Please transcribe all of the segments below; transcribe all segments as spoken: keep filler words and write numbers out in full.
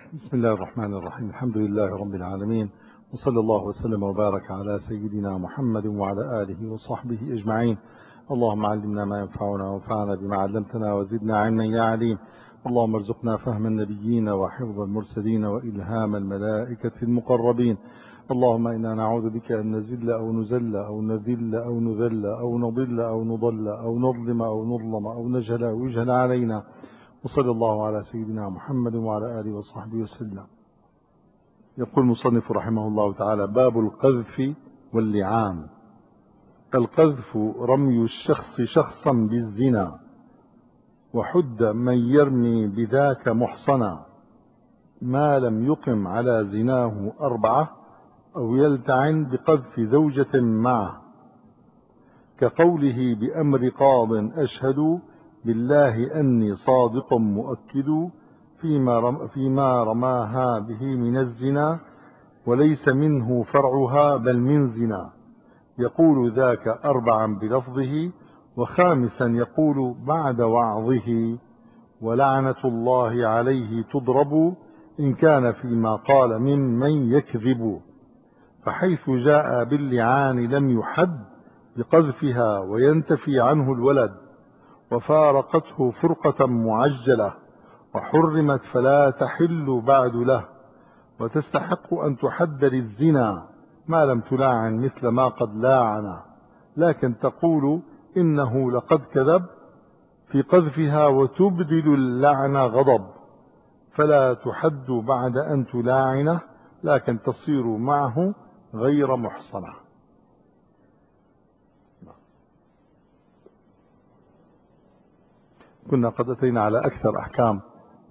بسم الله الرحمن الرحيم. الحمد لله رب العالمين، وصلى الله وسلم وبارك على سيدنا محمد وعلى آله وصحبه أجمعين. اللهم علمنا ما ينفعنا وانفعنا بما علمتنا وزدنا علما يا عليم. اللهم ارزقنا فهم النبيين وحفظ المرسلين وإلهام الملائكة المقربين. اللهم إنا نعوذ بك أن نزل أو نزل أو نذل أو نذل أو نضل أو نضل أو نظلم أو نظلم أو نجهل أو يجهل علينا. وصلى الله على سيدنا محمد وعلى آله وصحبه وسلم. يقول المصنف رحمه الله تعالى: باب القذف واللعان. القذف رمي الشخص شخصا بالزنا، وحد من يرمي بذاك محصنا، ما لم يقم على زناه أربعة أو يلتعن بقذف زوجة معه، كقوله بأمر قاض أشهد بالله أني صادق مؤكد فيما, رم فيما رماها به من الزنا، وليس منه فرعها بل من زنا، يقول ذاك أربعا بلفظه، وخامسا يقول بعد وعظه، ولعنة الله عليه تضرب إن كان فيما قال ممن يكذب، فحيث جاء باللعان لم يحد بقذفها وينتفي عنه الولد، وفارقته فرقة معجلة وحرمت فلا تحل بعد له، وتستحق أن تحد للزنا ما لم تلاعن مثل ما قد لاعن، لكن تقول إنه لقد كذب في قذفها وتبدل اللعن غضب، فلا تحد بعد أن تلاعنه، لكن تصير معه غير محصنة. كنا قد أتينا على أكثر أحكام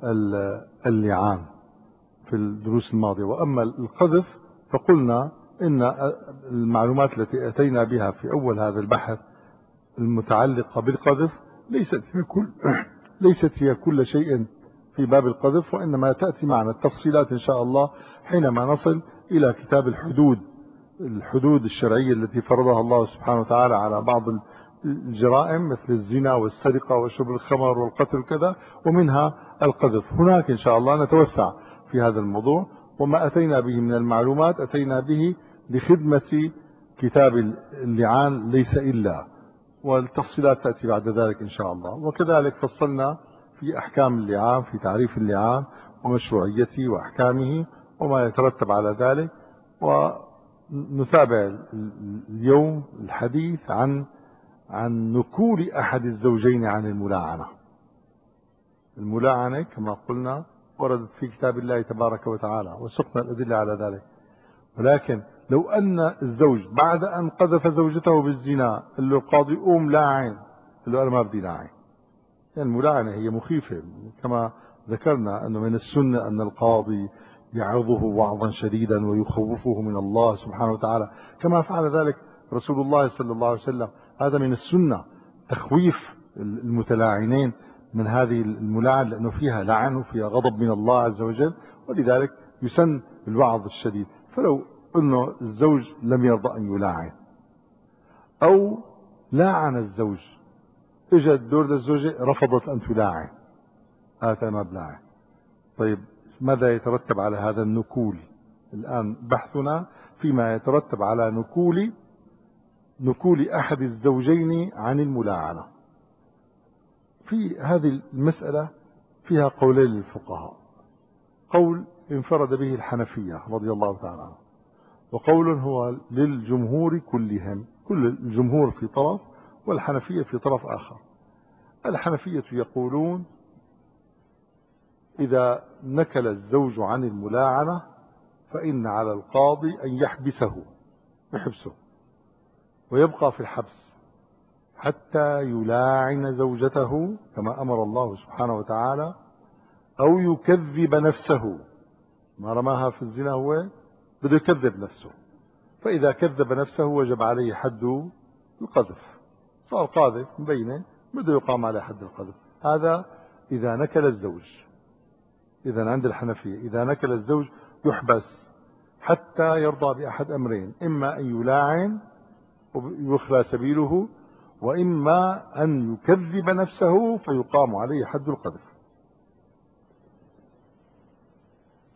اللعان في الدروس الماضية، وأما القذف فقلنا إن المعلومات التي أتينا بها في أول هذا البحث المتعلقة بالقذف ليست هي كل ليست هي كل شيء في باب القذف، وإنما تأتي معنا التفصيلات إن شاء الله حينما نصل إلى كتاب الحدود الحدود الشرعية التي فرضها الله سبحانه وتعالى على بعض الجرائم مثل الزنا والسرقة وشرب الخمر والقتل كذا، ومنها القذف. هناك إن شاء الله نتوسع في هذا الموضوع، وما أتينا به من المعلومات أتينا به بخدمة كتاب اللعان ليس إلا، والتفصيلات تأتي بعد ذلك إن شاء الله. وكذلك فصلنا في أحكام اللعان، في تعريف اللعان ومشروعيته وأحكامه وما يترتب على ذلك. ونتابع اليوم الحديث عن عن نكول أحد الزوجين عن الملاعنة. الملاعنة كما قلنا وردت في كتاب الله تبارك وتعالى وسقنا الأدلة على ذلك، ولكن لو أن الزوج بعد أن قذف زوجته بالزنا قال له القاضي قوم لاعن، قال له أنا ما بدي لاعن، يعني الملاعنة هي مخيفة، كما ذكرنا أنه من السنة أن القاضي يعظه وعظا شديدا ويخوفه من الله سبحانه وتعالى، كما فعل ذلك رسول الله صلى الله عليه وسلم. هذا من السنة، تخويف المتلاعنين من هذه الملاعنة، لأنه فيها لعن وفيها غضب من الله عز وجل، ولذلك يسن الوعظ الشديد. فلو أنه الزوج لم يرضى أن يلاعن، أو لاعن الزوج، اجت دور الزوجة رفضت أن تلاعن، هذا ما بلاعن. طيب ماذا يترتب على هذا النكول؟ الآن بحثنا فيما يترتب على نكول نكول أحد الزوجين عن الملاعنة. في هذه المسألة فيها قولين للفقهاء، قول انفرد به الحنفية رضي الله تعالى عنه، وقول هو للجمهور كلهم، كل الجمهور في طرف والحنفية في طرف آخر. الحنفية يقولون إذا نكل الزوج عن الملاعنة فإن على القاضي أن يحبسه يحبسه ويبقى في الحبس حتى يلاعن زوجته كما أمر الله سبحانه وتعالى، أو يكذب نفسه، ما رماها في الزنا هو بده يكذب نفسه، فإذا كذب نفسه وجب عليه حد القذف، صار قاذف مبينه بده يقام عليه حد القذف. هذا إذا نكل الزوج. إذا عند الحنفية إذا نكل الزوج يحبس حتى يرضى بأحد أمرين، إما أن يلاعن ويخلى سبيله، وإما أن يكذب نفسه فيقام عليه حد القذف.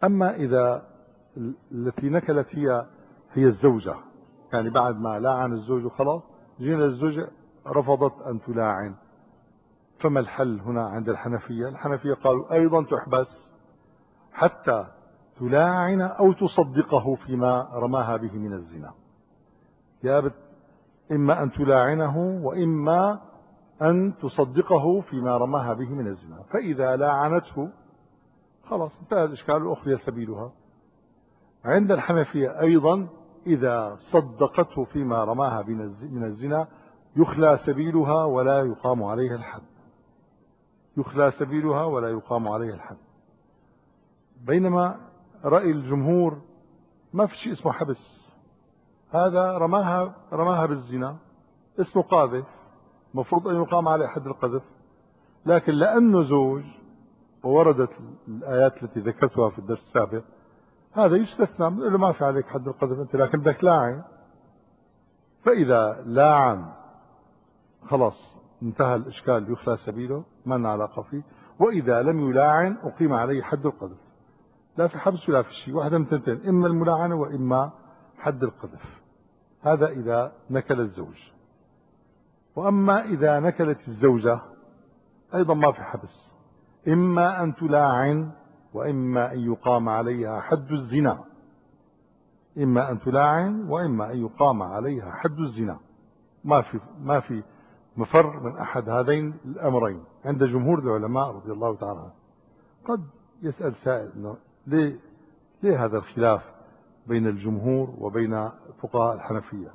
أما إذا التي نكلت هي هي الزوجة، يعني بعد ما لاعن الزوج وخلاص جينا الزوجة رفضت أن تلاعن، فما الحل هنا عند الحنفية؟ الحنفية قالوا أيضا تحبس حتى تلاعن أو تصدقه فيما رماها به من الزنا. يا بت إما أن تلاعنه وإما أن تصدقه فيما رماها به من الزنا. فإذا لاعنته خلاص انتهى الإشكال وأخذ سبيلها. عند الحنفية أيضا إذا صدقته فيما رماها من الزنا يخلى سبيلها ولا يقام عليها الحد، يخلى سبيلها ولا يقام عليها الحد. بينما رأي الجمهور ما في شيء اسمه حبس، هذا رماها رماها بالزنا اسمه قاذف، مفروض أن يقام عليه حد القذف، لكن لأنه زوج ووردت الآيات التي ذكرتها في الدرس السابق هذا يستثنى، له ما في عليك حد القذف أنت، لكن بدك لاعن. فإذا لاعن خلاص انتهى الإشكال، يخلى سبيله ما لنا علاقة فيه. وإذا لم يلاعن أقيم عليه حد القذف، لا في حبس ولا في شيء، واحدة من تنتين، إما الملاعنة وإما حد القذف. هذا إذا نكل الزوج. وأما إذا نكلت الزوجة أيضا ما في حبس، إما أن تلاعن وإما أن يقام عليها حد الزنا، إما أن تلاعن وإما أن يقام عليها حد الزنا. ما في ما في مفر من أحد هذين الأمرين عند جمهور العلماء رضي الله تعالى عنهم. قد يسأل سائل إنه ليه ليه هذا الخلاف بين الجمهور وبين فقهاء الحنفية؟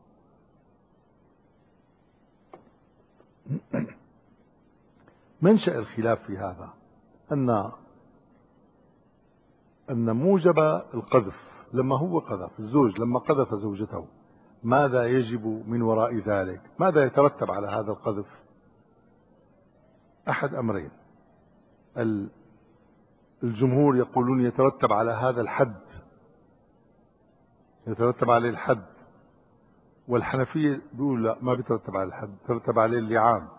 منشأ الخلاف في هذا أن أن موجب القذف لما هو قذف الزوج، لما قذف زوجته ماذا يجب من وراء ذلك؟ ماذا يترتب على هذا القذف؟ أحد أمرين. الجمهور يقولون يترتب على هذا الحد، يترتب عليه الحد، والحنفية بيقول لا ما بيترتب على الحد، يترتب عليه اللعان.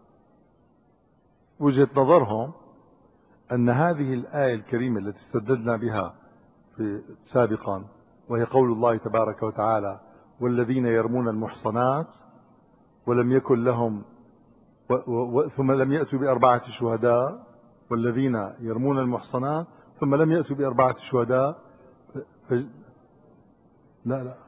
وجهة نظرهم أن هذه الآية الكريمة التي استدلنا بها في سابقا، وهي قول الله تبارك وتعالى والذين يرمون المحصنات ولم يكن لهم و و ثم لم يأتوا بأربعة شهداء، والذين يرمون المحصنات ثم لم يأتوا بأربعة شهداء ف... لا لا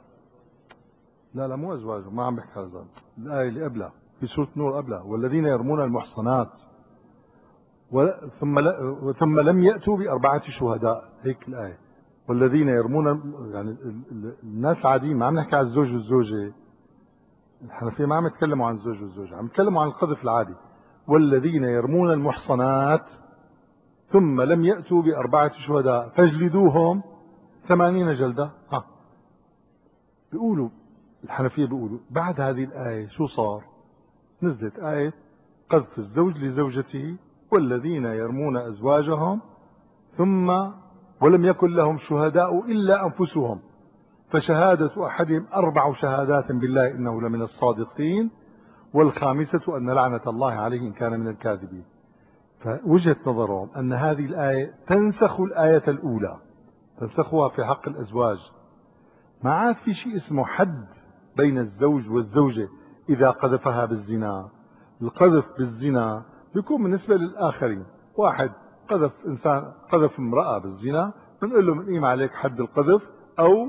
لا لا مو أزواجهم، ما عم بحكي هذا، الآية اللي قبلها في سورة نور قبلها والذين يرمون المحصنات و... ثم ل... ثم لم يأتوا بأربعة شهداء، هيك الآية. والذين يرمون يعني الناس العاديين، ما عم نحكي عن الزوج والزوجة، الحنفية ما عم يتكلموا عن الزوج والزوجة، عم يتكلموا عن القذف العادي. والذين يرمون المحصنات ثم لم يأتوا بأربعة شهداء فاجلدوهم ثمانين جلدة. ها بيقولوا الحنفية بيقولوا بعد هذه الآية شو صار؟ نزلت آية قذف الزوج لزوجته والذين يرمون أزواجهم ثم ولم يكن لهم شهداء إلا أنفسهم فشهادة أحدهم أربع شهادات بالله إنه لمن الصادقين والخامسة أن لعنة الله عليه إن كان من الكاذبين. فوجهة نظرهم أن هذه الآية تنسخ الآية الأولى، تنسخها في حق الأزواج. ما عاد في شيء اسمه حد بين الزوج والزوجة إذا قذفها بالزنا. القذف بالزنا بيكون بالنسبة للآخرين، واحد قذف إنسان قذف امرأة بالزنا بنقول له بنقيم عليك حد القذف أو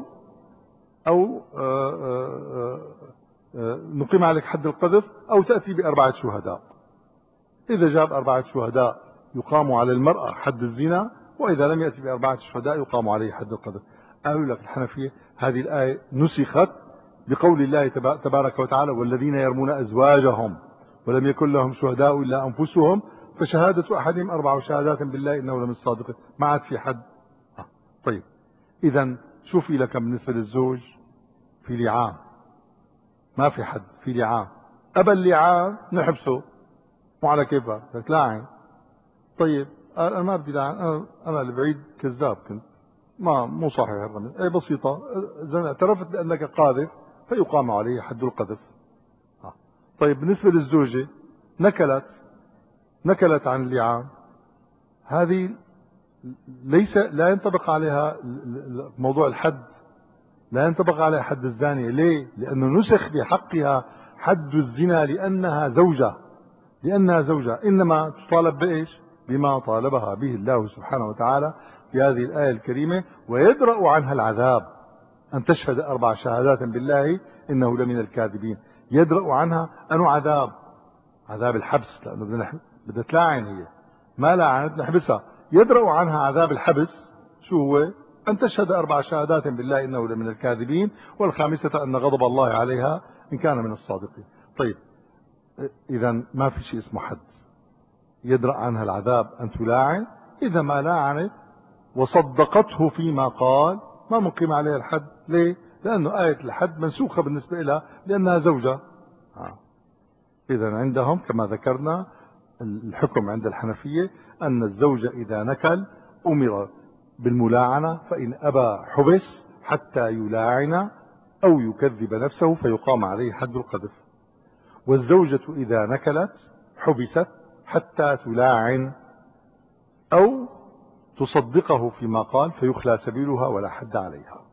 أو آآ آآ آآ نقيم عليك حد القذف أو تأتي بأربعة شهداء. إذا جاب أربعة شهداء يقام على المرأة حد الزنا، وإذا لم يأتي بأربعة شهداء يقام عليه حد القذف. قالوا لك الحنفية هذه الآية نسخت بقول الله تبارك وتعالى والذين يرمون أزواجهم ولم يكن لهم شهداء إلا أنفسهم فشهادة أحدهم أربع شهادات بالله إنه لمن الصادقين. ما عاد في حد. آه. طيب إذا شو في لك بالنسبة للزوج؟ في لعان، ما في حد، في لعان. أبا اللعان نحبسه مو على كيفك بدك لاعن. طيب أنا ما بدي لاعن، أنا أنا البعيد كذاب كنت، ما مو صحيح الرمي، أي بسيطة، اعترفت بأنك قاذف فيقام عليه حد القذف. آه. طيب بالنسبة للزوجة نكلت نكلت عن اللعان، هذه ليس لا ينطبق عليها موضوع الحد، لا ينطبق عليها حد الزانية. ليه؟ لأنه نسخ بحقها حد الزنا لأنها زوجة، لأنها زوجة إنما تطالب بإيش؟ بما طالبها به الله سبحانه وتعالى في هذه الآية الكريمة: ويدرأ عنها العذاب أن تشهد أربع شهادات بالله إنه لمن الكاذبين. يدرأ عنها أنو عذاب؟ عذاب الحبس، لأنه بدنا بدها تلاعن، هي ما لاعنت نحبسها. يدرأ عنها عذاب الحبس شو هو؟ أن تشهد أربع شهادات بالله إنه لمن الكاذبين، والخامسة أن غضب الله عليها إن كان من الصادقين. طيب إذا ما في شيء اسمه حد. يدرأ عنها العذاب أن تلاعن، إذا ما لاعنت وصدقته فيما قال ما مقيم عليها الحد. ليه؟ لأنه آية الحد منسوخة بالنسبة لها لأنها زوجة. آه. إذا عندهم كما ذكرنا الحكم عند الحنفية أن الزوج إذا نكل أمر بالملاعنة، فإن أبى حبس حتى يلاعن أو يكذب نفسه فيقام عليه حد القذف. والزوجة إذا نكلت حبست حتى تلاعن أو تصدقه فيما قال فيخلى سبيلها ولا حد عليها.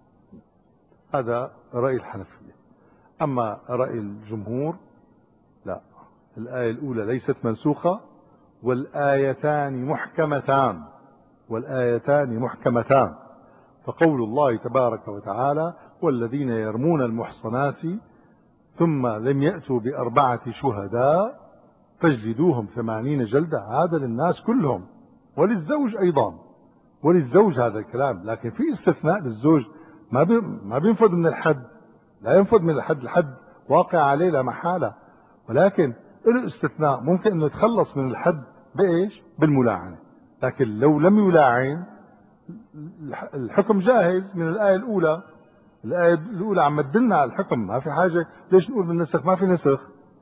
هذا رأي الحنفية. أما رأي الجمهور لا، الآية الأولى ليست منسوخة، والآيتان محكمتان، والآيتان محكمتان. فقول الله تبارك وتعالى: والذين يرمون المحصنات ثم لم يأتوا بأربعة شهداء فاجلدوهم ثمانين جلدة، هذا للناس كلهم وللزوج أيضا، وللزوج هذا الكلام. لكن في استثناء للزوج، ما ما بينفذ من الحد، لا ينفذ من الحد، الحد واقع عليه لا محالة، ولكن له استثناء، ممكن انه يتخلص من الحد بايش؟ بالملاعنة. لكن لو لم يلاعن الحكم جاهز من الآية الأولى. الآية الأولى عم تدلنا على الحكم، ما في حاجة ليش نقول بالنسخ؟ ما في نسخ،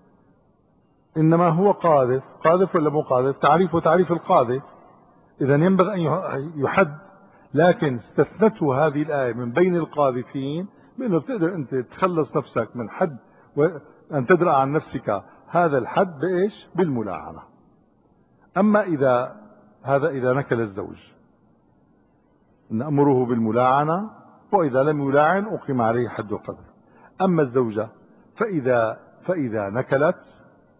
إنما هو قاذف. قاذف ولا مو قاذف؟ تعريفه تعريف القاذف، إذا ينبغي أن يحد. لكن استثنته هذه الآية من بين القاذفين بأنه بتقدر أنت تخلص نفسك من حد وأن تدرأ عن نفسك هذا الحد بإيش؟ بالملاعنة. أما إذا هذا إذا نكل الزوج نأمره بالملاعنة، وإذا لم يلاعن أقيم عليه حد القذف. أما الزوجة فإذا فإذا نكلت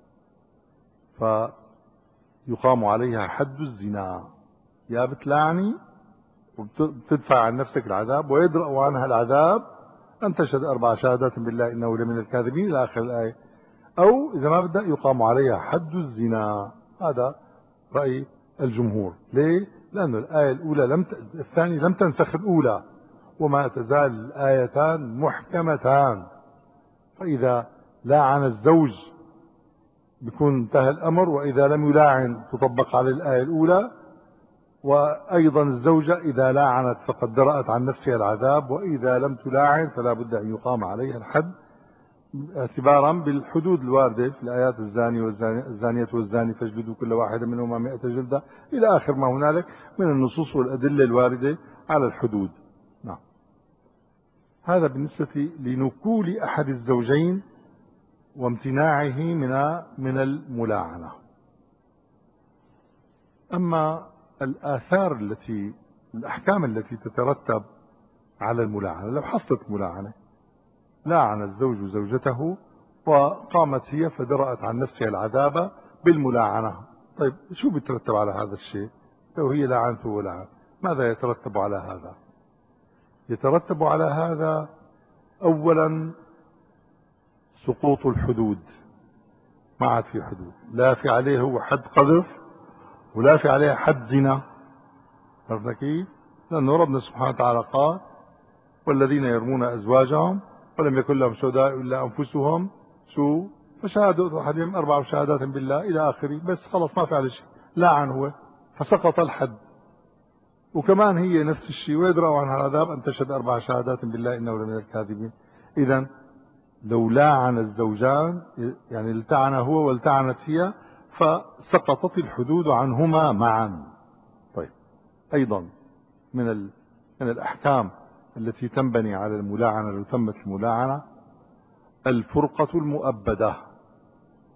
فيقام عليها حد الزنا، يا بتلاعني وبتدفع عن نفسك العذاب ويدرأ عنها العذاب أن تشهد أربع شهادات بالله إنه لمن الكاذبين إلى آخر الآية، أو إذا ما بدأ يقام عليها حد الزنا. هذا رأي الجمهور. ليه؟ لأن الآية الأولى لم ت... الثانية لم تنسخ الأولى، وما تزال الآيتان محكمتان. فإذا لاعن الزوج بيكون انتهى الأمر، وإذا لم يلاعن تطبق على الآية الأولى. وأيضا الزوجة إذا لاعنت فقد درأت عن نفسها العذاب، وإذا لم تلاعن فلا بد أن يقام عليها الحد اعتبارا بالحدود الواردة في الآيات: الزاني والزانية والزاني فاجلدوا كل واحد منهما مئة جلدة إلى آخر ما هنالك من النصوص والأدلة الواردة على الحدود. نعم. هذا بالنسبة لنكول أحد الزوجين وامتناعه من من الملاعنة. أما الآثار التي الأحكام التي تترتب على الملاعنة، لو حصلت ملاعنة، لاعن الزوج زوجته وقامت هي فدرأت عن نفسها العذاب بالملاعنة. طيب شو بيترتب على هذا الشيء؟ لو هي لعنته ولعن، ماذا يترتب على هذا؟ يترتب على هذا أولا سقوط الحدود، ما عاد في حدود، لا في عليه هو حد قذف ولا في عليه حد زنا. عرفنا كيف؟ لأنه ربنا سبحانه وتعالى قال: والذين يرمون أزواجهم ولم يكن لهم شهداء إلا أنفسهم شو فشهادة أحدهم أربع شهادات بالله إلى آخره. بس خلص ما في عليه شيء، لاعن هو فسقط الحد. وكمان هي نفس الشيء: ويدرأ عنها العذاب أن تشهد أربع شهادات بالله إنه لمن الكاذبين. إذا لو لاعن الزوجان، يعني التعن هو والتعنت هي، فسقطت الحدود عنهما معا. طيب أيضا من ال... من الأحكام التي تنبني على الملاعنة لو تمت الملاعنة الفرقة المؤبدة.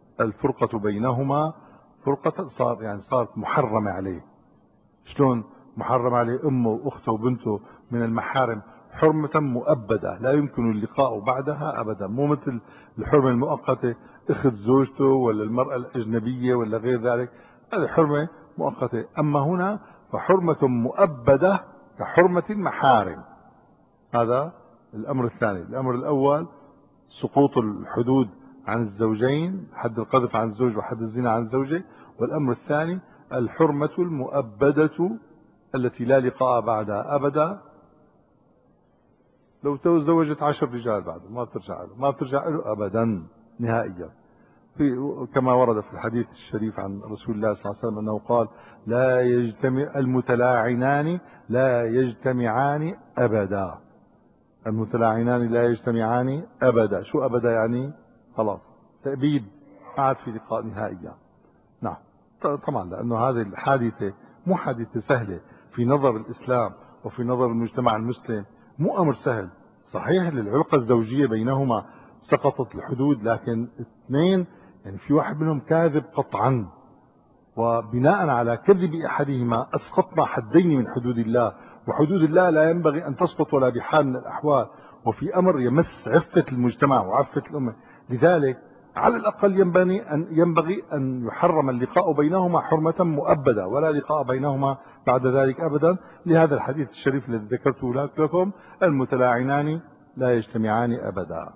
الفرقة بينهما فرقة صار يعني صارت محرمة عليه. شلون محرم عليه أمه وأخته وبنته من المحارم حرمة مؤبدة لا يمكن اللقاء بعدها أبدا، مو مثل الحرمة المؤقتة أخت زوجته ولا المرأة الأجنبية ولا غير ذلك، هذه حرمة مؤقتة. أما هنا فحرمة مؤبدة كحرمة المحارم. هذا الأمر الثاني. الأمر الأول سقوط الحدود عن الزوجين، حد القذف عن الزوج وحد الزنا عن الزوجة. والأمر الثاني الحرمة المؤبدة التي لا لقاء بعدها أبدا. لو تزوجت عشر رجال بعد ما بترجع له، ما بترجع له أبدا نهائيا. في كما ورد في الحديث الشريف عن رسول الله صلى الله عليه وسلم أنه قال لا يجتمع المتلاعنان لا يجتمعان أبدا. المتلاعنان لا يجتمعان أبدا. شو أبدا يعني؟ خلاص تأبيد، ما عاد في لقاء نهائيا. نعم طبعا، لأنه هذه الحادثة مو حادثة سهلة في نظر الإسلام وفي نظر المجتمع المسلم، مو أمر سهل. صحيح للعلاقة الزوجية بينهما سقطت الحدود، لكن اثنين يعني في واحد منهم كاذب قطعا، وبناء على كذب أحدهما أسقطنا حدين من حدود الله، وحدود الله لا ينبغي أن تسقط ولا بحال من الأحوال، وفي أمر يمس عفة المجتمع وعفة الأمة. لذلك على الأقل ينبغي أن, ينبغي أن يحرم اللقاء بينهما حرمة مؤبدة، ولا لقاء بينهما بعد ذلك أبدا، لهذا الحديث الشريف الذي ذكرته لكم المتلاعنان لا يجتمعان أبدا.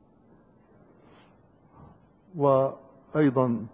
وأيضا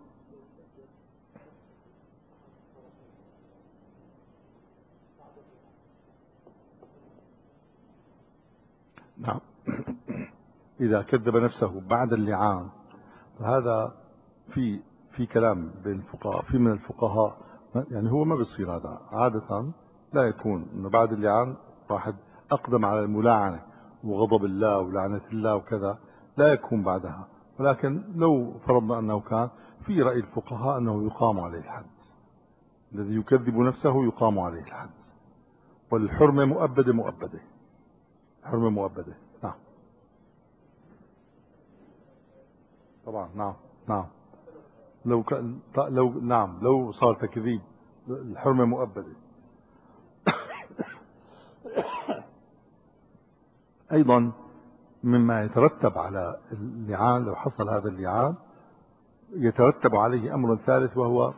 نعم إذا كذب نفسه بعد اللعان فهذا في في كلام بين الفقهاء، في من الفقهاء يعني هو ما بيصير هذا عادة، لا يكون انه بعد اللعان واحد اقدم على الملاعنة وغضب الله ولعنة الله وكذا، لا يكون بعدها. ولكن لو فرضنا انه كان، في رأي الفقهاء انه يقام عليه الحد، الذي يكذب نفسه يقام عليه الحد، والحرمة مؤبدة مؤبدة، حرمة مؤبدة. نعم طبعا. نعم نعم لو كان لو نعم لو صار تكذيب الحرمة مؤبدة. أيضا مما يترتب على اللعان، لو حصل هذا اللعان يترتب عليه أمر ثالث، وهو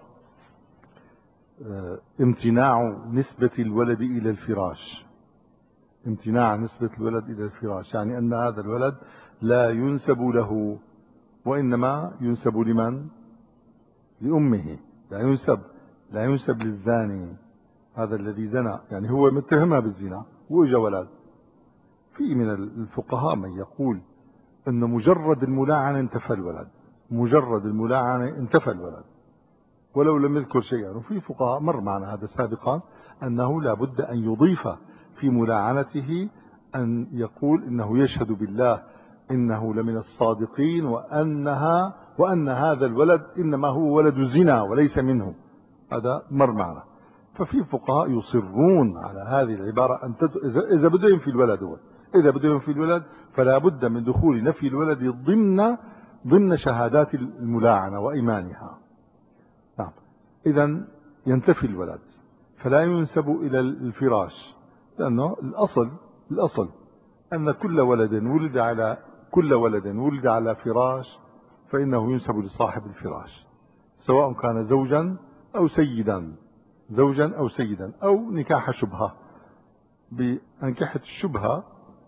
امتناع نسبة الولد إلى الفراش. امتناع نسبة الولد إلى الفراش يعني أن هذا الولد لا ينسب له، وإنما ينسب لمن؟ لأمه. لا ينسب لا ينسب للزاني، هذا الذي زنى يعني هو متهمها بالزنا وإجا ولد. في من الفقهاء من يقول أن مجرد الملاعنة انتفى الولد، مجرد الملاعنة انتفى الولد ولو لم يذكر شيئا. وفي فقهاء مر معنا هذا سابقا أنه لا بد أن يضيف في ملاعنته أن يقول إنه يشهد بالله إنه لمن الصادقين، وأنها وأن هذا الولد إنما هو ولد زنا وليس منه. هذا مر معنا. ففي فقهاء يصرون على هذه العبارة أن تد... إذا بده ينفي الولد هو إذا بده ينفي الولد فلا بد من دخول نفي الولد ضمن ضمن شهادات الملاعنة وإيمانها. نعم إذا ينتفي الولد فلا ينسب إلى الفراش، لأنه الأصل الأصل أن كل ولد ولد على كل ولد ولد على فراش فإنه ينسب لصاحب الفراش، سواء كان زوجا أو سيدا، زوجا أو سيدا أو نكاح شبهة. بأنكحة الشبهة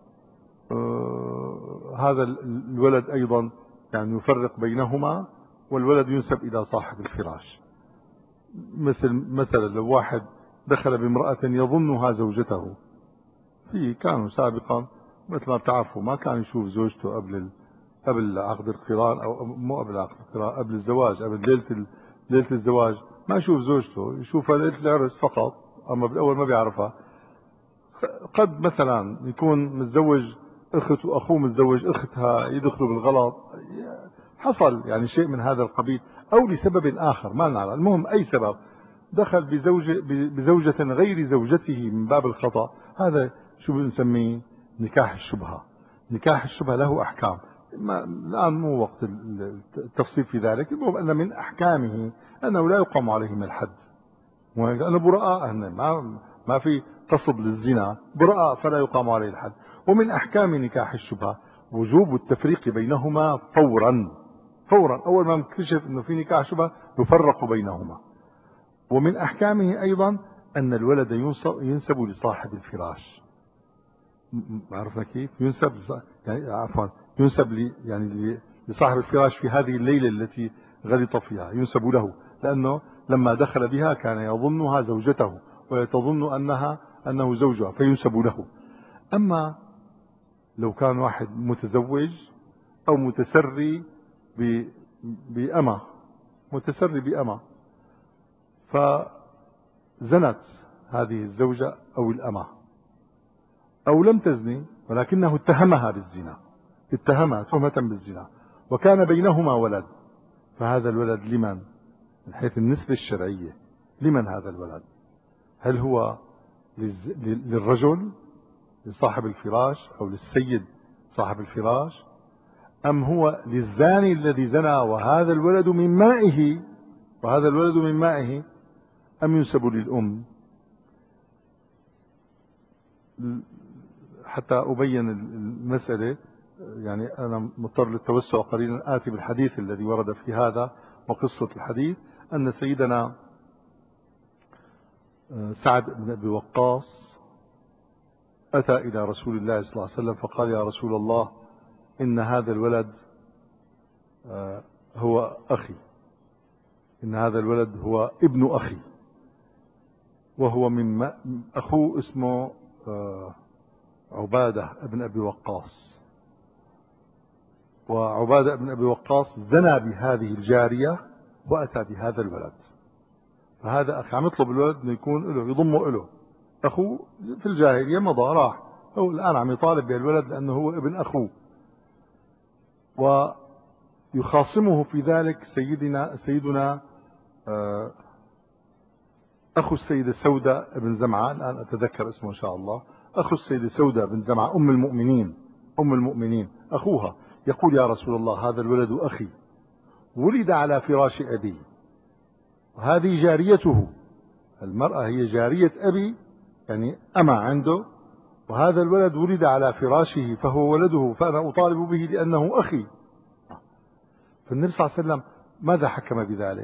آه هذا الولد أيضا يعني يفرق بينهما، والولد ينسب إلى صاحب الفراش. مثل مثلا لو واحد دخل بامرأة يظنها زوجته، في كانوا سابقا مثل ما تعرفوا ما كان يشوف زوجته قبل قبل عقد القران، او مو قبل عقد القران، قبل الزواج، قبل ليله ليله الزواج ما يشوف زوجته، يشوفها ليله العرس فقط، اما بالاول ما بيعرفها. قد مثلا يكون متزوج اخت واخوه متزوج اختها، يدخلوا بالغلط، حصل يعني شيء من هذا القبيل، او لسبب اخر ما نعرف، المهم اي سبب دخل بزوجة بزوجة غير زوجته من باب الخطأ، هذا شو بنسميه؟ نكاح الشبهة. نكاح الشبهة له أحكام، ما الآن مو وقت التفصيل في ذلك. المهم أن من أحكامه أنه لا يقام عليهم الحد، وأنا براء، ما ما في قصد للزنا، براءة فلا يقام عليه الحد. ومن أحكام نكاح الشبهة وجوب التفريق بينهما فورا فورا، أول ما نكتشف أنه في نكاح شبهة يفرق بينهما. ومن أحكامه أيضا أن الولد ينسب لصاحب الفراش. عرفنا كيف ينسب؟ يعني عفوا ينسب لي يعني لصاحب الفراش في هذه الليلة التي غلط فيها، ينسب له، لأنه لما دخل بها كان يظنها زوجته ويتظن أنها أنه زوجها فينسب له. أما لو كان واحد متزوج أو متسري بأمة متسري بأمة فزنت هذه الزوجة أو الأمة، أو لم تزني ولكنه اتهمها بالزنا، اتهمها تهمة بالزنا وكان بينهما ولد، فهذا الولد لمن؟ من حيث النسبة الشرعية لمن هذا الولد؟ هل هو للرجل لصاحب الفراش أو للسيد صاحب الفراش، أم هو للزاني الذي زنى وهذا الولد من مائه وهذا الولد من مائه، أم ينسب للأم؟ حتى أبين المسألة يعني أنا مضطر للتوسع قليلا، آتي بالحديث الذي ورد في هذا. وقصة الحديث أن سيدنا سعد بن أبي وقاص أتى إلى رسول الله صلى الله عليه وسلم فقال: يا رسول الله، إن هذا الولد هو أخي، إن هذا الولد هو ابن أخي، وهو من أخوه اسمه عبادة بن أبي وقاص، وعبادة بن أبي وقاص زنى بهذه الجارية وأتى بهذا الولد، فهذا أخي عم يطلب الولد أنه يكون له، يضمه له. أخوه في الجاهلية مضى راح، هو الآن عم يطالب بالولد لأنه هو ابن أخوه، ويخاصمه في ذلك سيدنا سيدنا أخو السيدة سودة بن زمعة، الآن أتذكر اسمه إن شاء الله، أخو السيدة سودة بن زمعة أم المؤمنين أم المؤمنين أخوها، يقول: يا رسول الله، هذا الولد أخي ولد على فراش أبي، وهذه جاريته، المرأة هي جارية أبي يعني أما عنده، وهذا الولد ولد على فراشه فهو ولده، فأنا أطالب به لأنه أخي. فالنبي صلى الله عليه وسلم ماذا حكم بذلك؟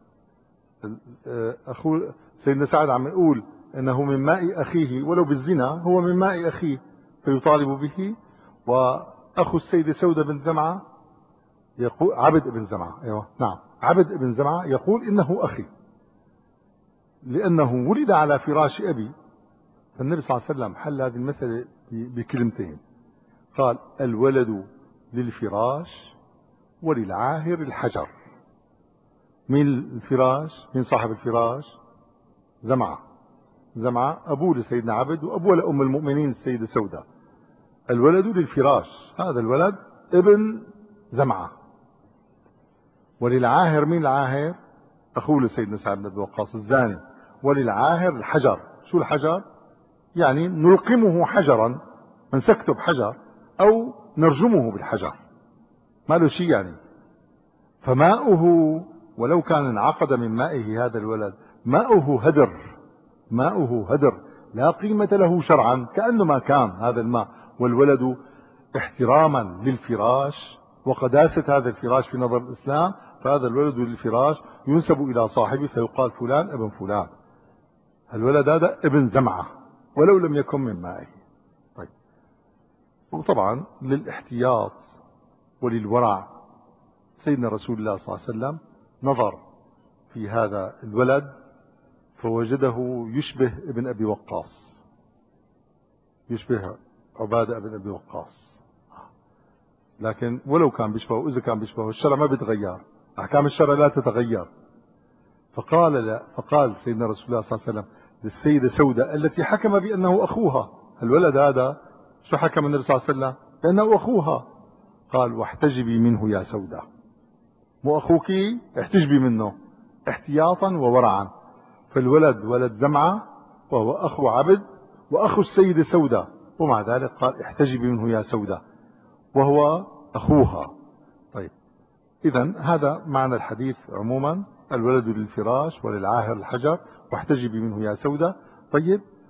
أخو سيدنا سعد عم يقول أنه من ماء أخيه ولو بالزنا، هو من ماء أخيه فيطالب به. وأخو السيدة سودة بن زمعة يقول عبد بن زمعة، أيوة نعم عبد بن زمعة يقول إنه أخي لأنه ولد على فراش أبي. فالنبي صلى الله عليه وسلم حل هذه المسألة بكلمتين، قال: الولد للفراش وللعاهر الحجر. من الفراش؟ من صاحب الفراش؟ زمعة زمعة أبوه لسيدنا عبد وأبوه لأم المؤمنين السيدة سودة. الولد للفراش، هذا الولد ابن زمعة. وللعاهر، من العاهر؟ أخوه لسيدنا سعد بن أبي وقاص الزاني. وللعاهر الحجر. شو الحجر؟ يعني نلقمه حجرا، نسكته بحجر أو نرجمه بالحجر، ما له شيء يعني. فماؤه ولو كان انعقد من مائه هذا الولد ماؤه هدر، ماؤه هدر لا قيمة له شرعا، كأنه ما كان هذا الماء. والولد احتراما للفراش وقداسة هذا الفراش في نظر الإسلام، فهذا الولد للفراش ينسب إلى صاحبه فيقال فلان ابن فلان، الولد هذا ابن زمعة ولو لم يكن من مائه. طيب. وطبعا للاحتياط وللورع سيدنا رسول الله صلى الله عليه وسلم نظر في هذا الولد فوجده يشبه ابن أبي وقاص، يشبه عبادة ابن أبي وقاص، لكن ولو كان بيشبهه، إذا كان بيشبهه الشرع ما بيتغير، أحكام الشرع لا تتغير. فقال لا فقال سيدنا رسول الله صلى الله عليه وسلم للسيدة سودة التي حكم بأنه أخوها، الولد هذا شو حكم النبي صلى الله عليه وسلم؟ بأنه أخوها. قال: واحتجبي منه يا سودة، مو أخوك احتجبي منه احتياطا وورعا. فالولد ولد زمعة وهو أخو عبد وأخو السيدة سودة، ومع ذلك قال: احتجبي منه يا سودة وهو أخوها. طيب، إذن هذا معنى الحديث عموما: الولد للفراش وللعاهر الحجر واحتجبي منه يا سودة. طيب،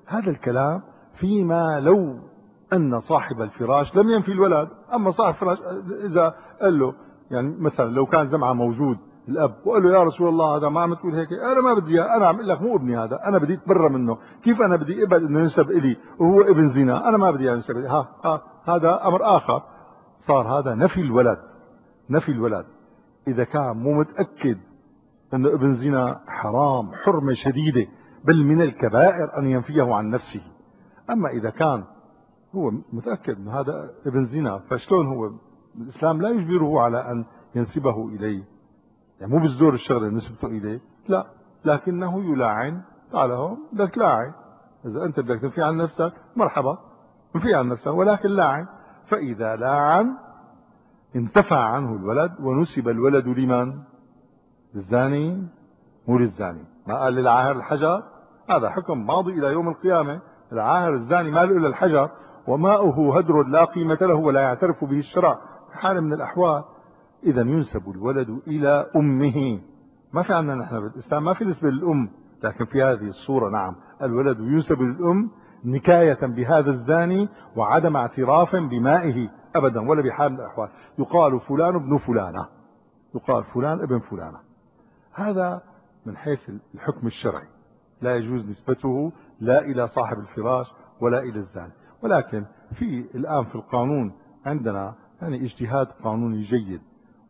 هذا الكلام فيما لو أن صاحب الفراش لم ينفي الولد. أما صاحب الفراش إذا قال له يعني مثلا لو كان زمعة موجود الأب وقال له يا رسول الله هذا ما عم تقول هيك، أنا ما بدي إياه، أنا عم أقول لك مو ابني هذا، أنا بدي أتبرى منه، كيف أنا بدي أقبل إنه ينسب إلي وهو ابن زنا؟ أنا ما بدي ينسب إلي. ها ها هذا أمر آخر، صار هذا نفي الولد. نفي الولد إذا كان مو متأكد أنه ابن زنا حرام حرمة شديدة، بل من الكبائر أن ينفيه عن نفسه. أما إذا كان هو متأكد أن هذا ابن زنا، فشلون هو الإسلام لا يجبره على أن ينسبه إليه، يعني مو بالزور الشغلة نسبته إليه، لا، لكنه يلاعن. تعال هون بدك لاعن، إذا أنت بدك تنفي عن نفسك مرحبا، انفي عن نفسك، ولكن لاعن. فإذا لاعن انتفى عنه الولد ونسب الولد لمن؟ للزاني مو للزاني. ما قال للعاهر الحجر؟ هذا حكم ماضي إلى يوم القيامة. العاهر الزاني ما له إلا الحجر، وماؤه هدر لا قيمة له ولا يعترف به الشرع في حال من الأحوال. إذا ينسب الولد إلى أمه. ما في عندنا نحن بالإسلام ما في نسبة للأم، لكن في هذه الصورة نعم الولد ينسب للأم نكاية بهذا الزاني وعدم اعتراف بمائه أبدا ولا بحال من الأحوال. يقال فلان ابن فلانة، يقال فلان ابن فلانة. هذا من حيث الحكم الشرعي لا يجوز نسبته لا إلى صاحب الفراش ولا إلى الزاني. ولكن في الآن في القانون عندنا يعني اجتهاد قانوني جيد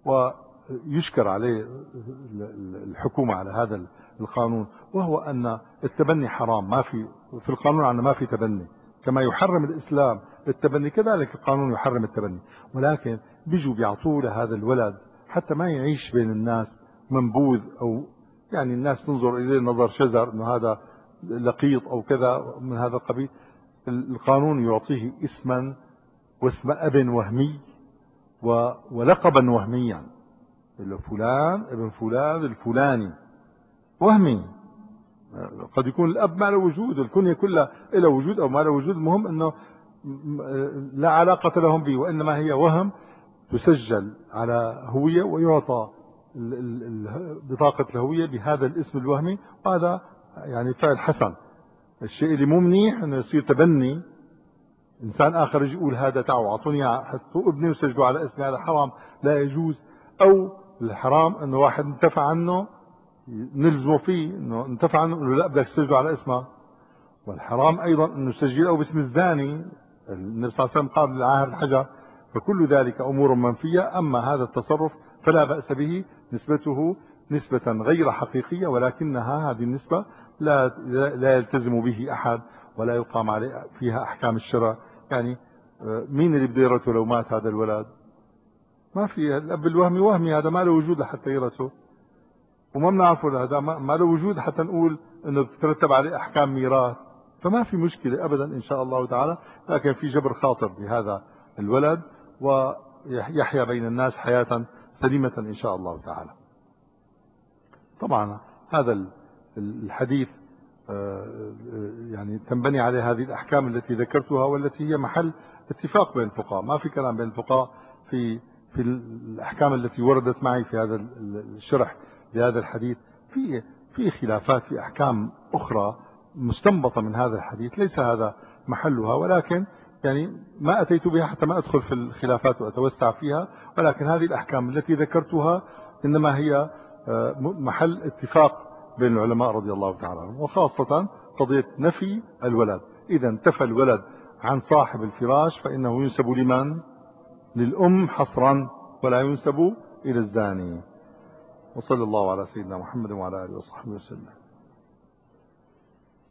ويشكر عليه الحكومة على هذا القانون، وهو أن التبني حرام. ما في في القانون عندنا ما في تبني، كما يحرم الإسلام التبني كذلك القانون يحرم التبني. ولكن بيجوا بيعطوه لهذا الولد حتى ما يعيش بين الناس منبوذ، أو يعني الناس تنظر إليه نظر شزر أنه هذا لقيط أو كذا من هذا القبيل. القانون يعطيه اسما واسم أب وهمي ولقبا وهميا، فلان ابن فلان الفلاني وهمي. قد يكون الأب ما له وجود، الكنية كلها له وجود أو ما له وجود، المهم أنه لا علاقة لهم به، وإنما هي وهم تسجل على هوية ويعطى بطاقة الهوية بهذا الاسم الوهمي. وهذا يعني فعل حسن. الشيء اللي مو منيح انه يصير تبني، انسان اخر يجي يقول هذا تعالوا اعطوني حطوا ابني وسجلوا على اسمي، هذا حرام لا يجوز. او الحرام انه واحد انتفع عنه نلزمه فيه انه انتفع عنه انه لا بدك تسجله على اسمه. والحرام ايضا انه يسجله باسم الزاني. النبي صلى الله عليه وسلم قال للعاهر الحجر. فكل ذلك امور منفية. اما هذا التصرف فلا بأس به، نسبته نسبة غير حقيقية، ولكنها هذه النسبة لا لا يلتزم به احد ولا يقام عليه فيها احكام الشرع. يعني مين اللي بده يرثه لو مات هذا الولد؟ ما في. الاب الوهمي وهمي، هذا ما له وجود لحتى يرثه، وما بنعرفه هذا ما له وجود حتى نقول انه تترتب عليه احكام ميراث. فما في مشكلة ابدا ان شاء الله تعالى. لكن في جبر خاطر بهذا الولد ويحيا بين الناس حياة سليمة ان شاء الله تعالى. طبعا هذا الحديث يعني تنبني عليه هذه الاحكام التي ذكرتها، والتي هي محل اتفاق بين الفقهاء. ما في كلام بين الفقهاء في في الاحكام التي وردت معي في هذا الشرح لهذا الحديث. في في خلافات في احكام اخرى مستنبطه من هذا الحديث، ليس هذا محلها، ولكن يعني ما اتيت بها حتى ما ادخل في الخلافات واتوسع فيها. ولكن هذه الاحكام التي ذكرتها انما هي محل اتفاق بين العلماء رضي الله تعالى عنهم، وخاصة قضية نفي الولد. إذا انتفى الولد عن صاحب الفراش فإنه ينسب لمن؟ للأم حصرا، ولا ينسب إلى الزاني. وصلى الله على سيدنا محمد وعلى آله وصحبه وسلم.